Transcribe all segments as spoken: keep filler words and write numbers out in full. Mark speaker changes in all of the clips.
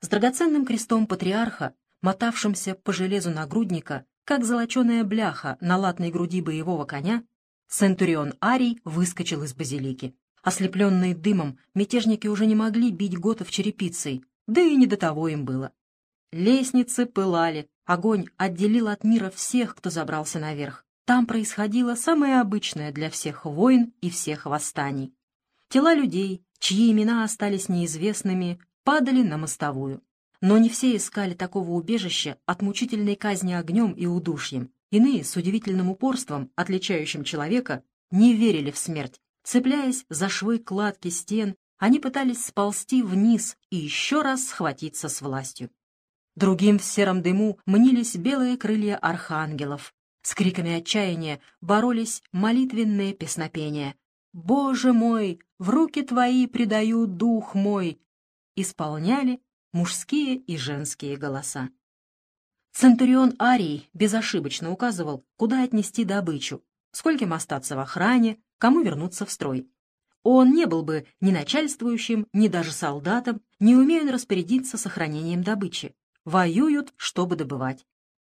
Speaker 1: С драгоценным крестом патриарха, мотавшимся по железу нагрудника, как золоченая бляха на латной груди боевого коня, центурион Арий выскочил из базилики. Ослепленные дымом, мятежники уже не могли бить готов черепицей, да и не до того им было. Лестницы пылали, огонь отделил от мира всех, кто забрался наверх. Там происходило самое обычное для всех войн и всех восстаний. Тела людей, чьи имена остались неизвестными, падали на мостовую. Но не все искали такого убежища от мучительной казни огнем и удушьем. Иные, с удивительным упорством, отличающим человека, не верили в смерть. Цепляясь за швы кладки стен, они пытались сползти вниз и еще раз схватиться с властью. Другим в сером дыму мнились белые крылья архангелов. С криками отчаяния боролись молитвенные песнопения. «Боже мой, в руки Твои предаю дух мой!» Исполняли мужские и женские голоса. Центурион Арий безошибочно указывал, куда отнести добычу, скольким остаться в охране, кому вернуться в строй. Он не был бы ни начальствующим, ни даже солдатом, не умея он распорядиться сохранением добычи. Воюют, чтобы добывать.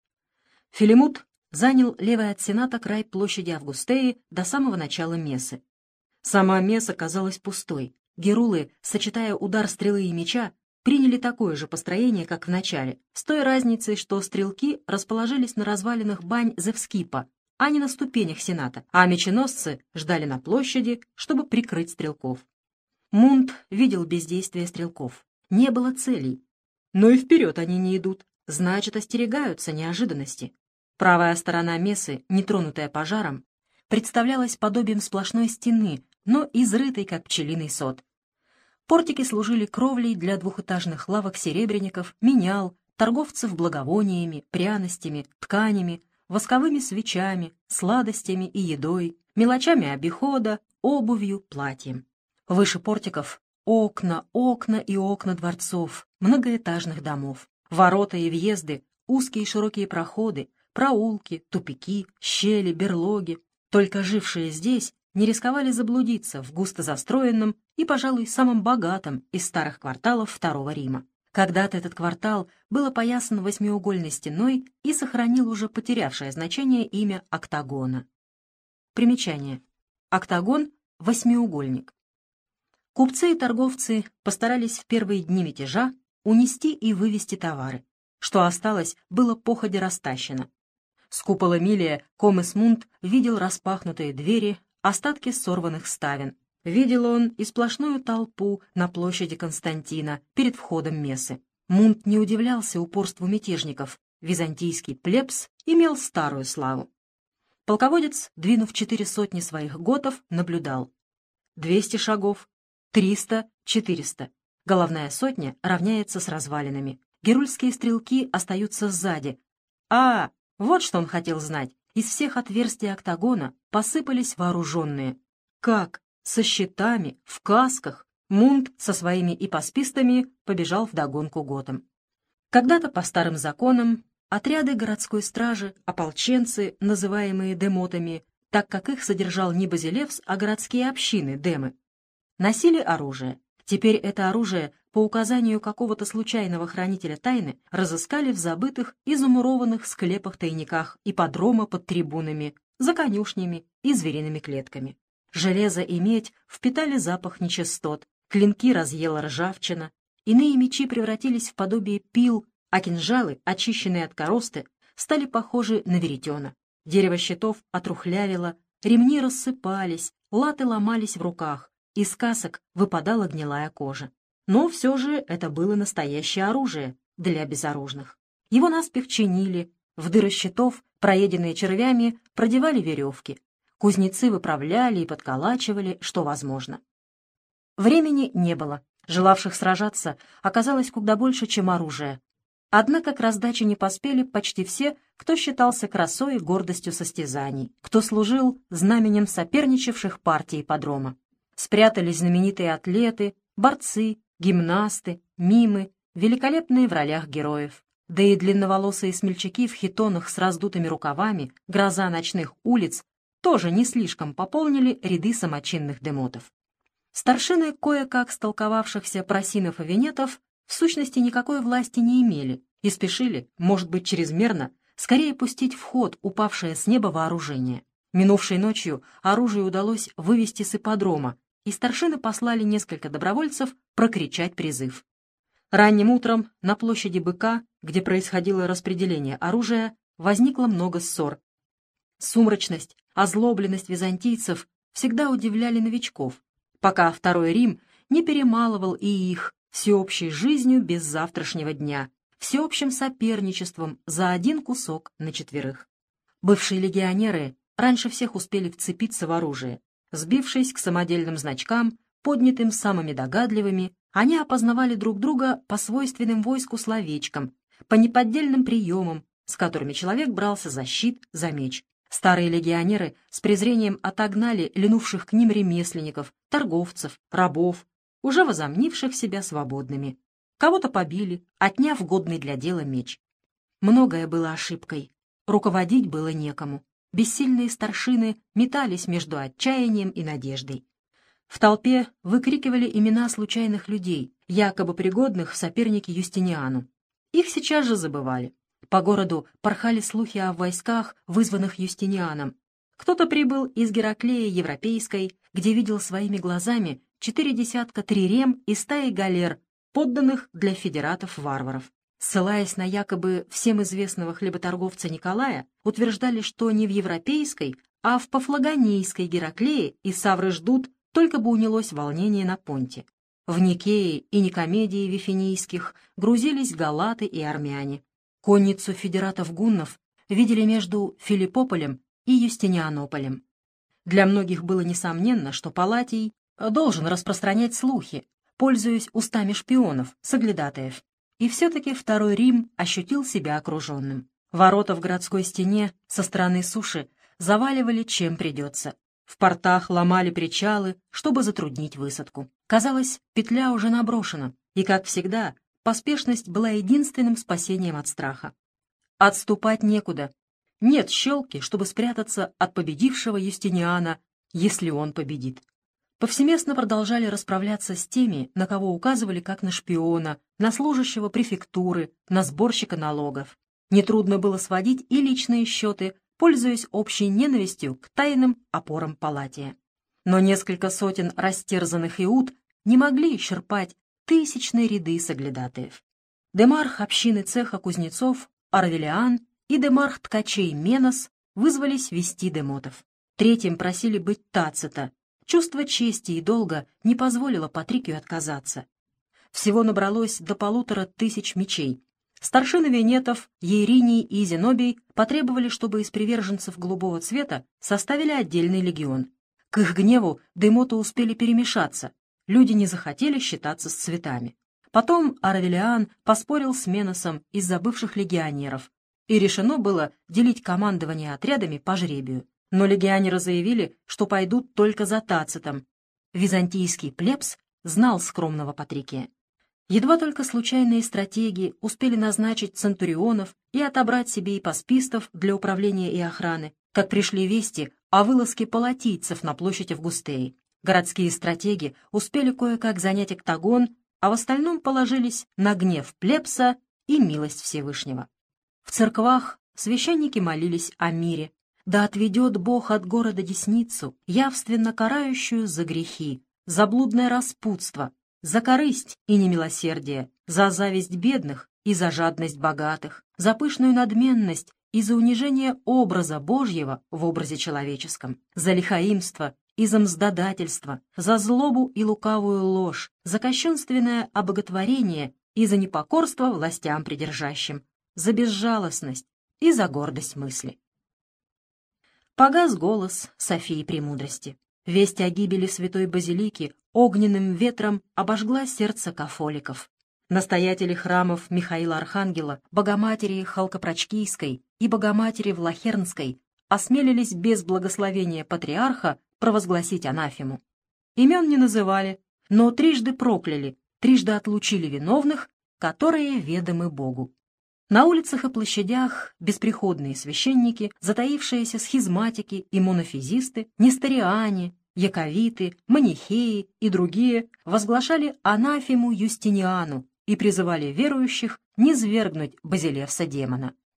Speaker 1: Филимут занял левый от Сената край площади Августеи до самого начала мессы. Сама месса казалась пустой. Герулы, сочетая удар стрелы и меча, приняли такое же построение, как в начале, с той разницей, что стрелки расположились на развалинах бань Зевскипа, а не на ступенях Сената, а меченосцы ждали на площади, чтобы прикрыть стрелков. Мунт видел бездействие стрелков. Не было целей. Но и вперед они не идут, значит, остерегаются неожиданности. Правая сторона мессы, нетронутая пожаром, представлялась подобием сплошной стены, но изрытой, как пчелиный сот. Портики служили кровлей для двухэтажных лавок серебряников, менял, торговцев благовониями, пряностями, тканями, восковыми свечами, сладостями и едой, мелочами обихода, обувью, платьем. Выше портиков окна, окна и окна дворцов, многоэтажных домов, ворота и въезды, узкие и широкие проходы, проулки, тупики, щели, берлоги. Только жившие здесь не рисковали заблудиться в густо застроенном и, пожалуй, самом богатом из старых кварталов Второго Рима. Когда-то этот квартал был опоясан восьмиугольной стеной и сохранил уже потерявшее значение имя октагона. Примечание. Октагон — восьмиугольник. Купцы и торговцы постарались в первые дни мятежа унести и вывести товары. Что осталось, было походя растащено. С купола Милия комес Мунт видел распахнутые двери, остатки сорванных ставен. Видел он и сплошную толпу на площади Константина перед входом мессы. Мунт не удивлялся упорству мятежников. Византийский плебс имел старую славу. Полководец, двинув четыре сотни своих готов, наблюдал. Двести шагов, триста, четыреста. Головная сотня равняется с развалинами. Герульские стрелки остаются сзади. А, вот что он хотел знать. Из всех отверстий октагона посыпались вооруженные. Как? Со щитами, в касках. Мунт со своими ипоспистами побежал вдогонку готам. Когда-то по старым законам отряды городской стражи, ополченцы, называемые демотами, так как их содержал не Базилевс, а городские общины, демы, носили оружие. Теперь это оружие, по указанию какого-то случайного хранителя тайны, разыскали в забытых и замурованных склепах-тайниках ипподрома под трибунами, за конюшнями и звериными клетками. Железо и медь впитали запах нечистот, клинки разъела ржавчина, иные мечи превратились в подобие пил, а кинжалы, очищенные от коросты, стали похожи на веретена. Дерево щитов отрухлявило, ремни рассыпались, латы ломались в руках, из касок выпадала гнилая кожа. Но все же это было настоящее оружие для безоружных. Его наспех чинили, в дыры щитов, проеденные червями, продевали веревки. Кузнецы выправляли и подколачивали, что возможно. Времени не было. Желавших сражаться оказалось куда больше, чем оружие. Однако к раздаче не поспели почти все, кто считался красой и гордостью состязаний, кто служил знаменем соперничавших партий ипподрома. Спрятались знаменитые атлеты, борцы, гимнасты, мимы, великолепные в ролях героев. Да и длинноволосые смельчаки в хитонах с раздутыми рукавами, гроза ночных улиц, тоже не слишком пополнили ряды самочинных демотов. Старшины кое-как столковавшихся просинов и венетов в сущности никакой власти не имели и спешили, может быть, чрезмерно, скорее пустить в ход упавшее с неба вооружение. Минувшей ночью оружие удалось вывести с ипподрома, и старшины послали несколько добровольцев прокричать призыв. Ранним утром на площади Быка, где происходило распределение оружия, возникло много ссор. Сумрачность, озлобленность византийцев всегда удивляли новичков, пока Второй Рим не перемалывал и их всеобщей жизнью без завтрашнего дня, всеобщим соперничеством за один кусок на четверых. Бывшие легионеры раньше всех успели вцепиться в оружие. Сбившись к самодельным значкам, поднятым самыми догадливыми, они опознавали друг друга по свойственным войску словечкам, по неподдельным приемам, с которыми человек брался за щит, за меч. Старые легионеры с презрением отогнали линувших к ним ремесленников, торговцев, рабов, уже возомнивших себя свободными. Кого-то побили, отняв годный для дела меч. Многое было ошибкой. Руководить было некому. Бессильные старшины метались между отчаянием и надеждой. В толпе выкрикивали имена случайных людей, якобы пригодных в соперники Юстиниану. Их сейчас же забывали. По городу порхали слухи о войсках, вызванных Юстинианом. Кто-то прибыл из Гераклеи Европейской, где видел своими глазами четыре десятка трирем и стаи галер, подданных для федератов-варваров. Ссылаясь на якобы всем известного хлеботорговца Николая, утверждали, что не в Европейской, а в Пафлагонийской Гераклее и Савры ждут, только бы унялось волнение на понте. В Никее и Никомедии Вифинийских грузились галаты и армяне. Конницу федератов-гуннов видели между Филиппополем и Юстинианополем. Для многих было несомненно, что Палатий должен распространять слухи, пользуясь устами шпионов, соглядатаев. И все-таки Второй Рим ощутил себя окруженным. Ворота в городской стене со стороны суши заваливали чем придется. В портах ломали причалы, чтобы затруднить высадку. Казалось, петля уже наброшена, и, как всегда, поспешность была единственным спасением от страха. Отступать некуда. Нет щелки, чтобы спрятаться от победившего Юстиниана, если он победит. Повсеместно продолжали расправляться с теми, на кого указывали как на шпиона, на служащего префектуры, на сборщика налогов. Нетрудно было сводить и личные счеты, пользуясь общей ненавистью к тайным опорам Палатия. Но несколько сотен растерзанных иуд не могли исчерпать тысячные ряды соглядатаев. Демарх общины цеха кузнецов Арвелиан и демарх ткачей Менос вызвались вести демотов. Третьим просили быть Тацита. Чувство чести и долга не позволило Патрикию отказаться. Всего набралось до полутора тысяч мечей. Старшины венетов, Иериний и Зенобий потребовали, чтобы из приверженцев голубого цвета составили отдельный легион. К их гневу демоты успели перемешаться. Люди не захотели считаться с цветами. Потом Арвелиан поспорил с Меносом из-за бывших легионеров, и решено было делить командование отрядами по жребию. Но легионеры заявили, что пойдут только за Тацитом. Византийский плебс знал скромного Патрикия. Едва только случайные стратеги успели назначить центурионов и отобрать себе ипоспистов для управления и охраны, как пришли вести о вылазке палатийцев на площадь Августеи. Городские стратеги успели кое-как занять октагон, а в остальном положились на гнев плебса и милость Всевышнего. В церквах священники молились о мире. Да отведет Бог от города десницу, явственно карающую за грехи, за блудное распутство, за корысть и немилосердие, за зависть бедных и за жадность богатых, за пышную надменность и за унижение образа Божьего в образе человеческом, за лихаимство и за мздодательство, за злобу и лукавую ложь, за кощунственное обоготворение и за непокорство властям придержащим, за безжалостность и за гордость мысли. Погас голос Софии Премудрости. Весть о гибели святой базилики огненным ветром обожгла сердце кафоликов. Настоятели храмов Михаила Архангела, Богоматери Халкопрочкийской и Богоматери Влахернской осмелились без благословения патриарха провозгласить анафему. Имен не называли, но трижды прокляли, трижды отлучили виновных, которые ведомы Богу. На улицах и площадях бесприходные священники, затаившиеся схизматики и монофизисты, несториане, яковиты, манихеи и другие возглашали анафему Юстиниану и призывали верующих низвергнуть Базилевса демона.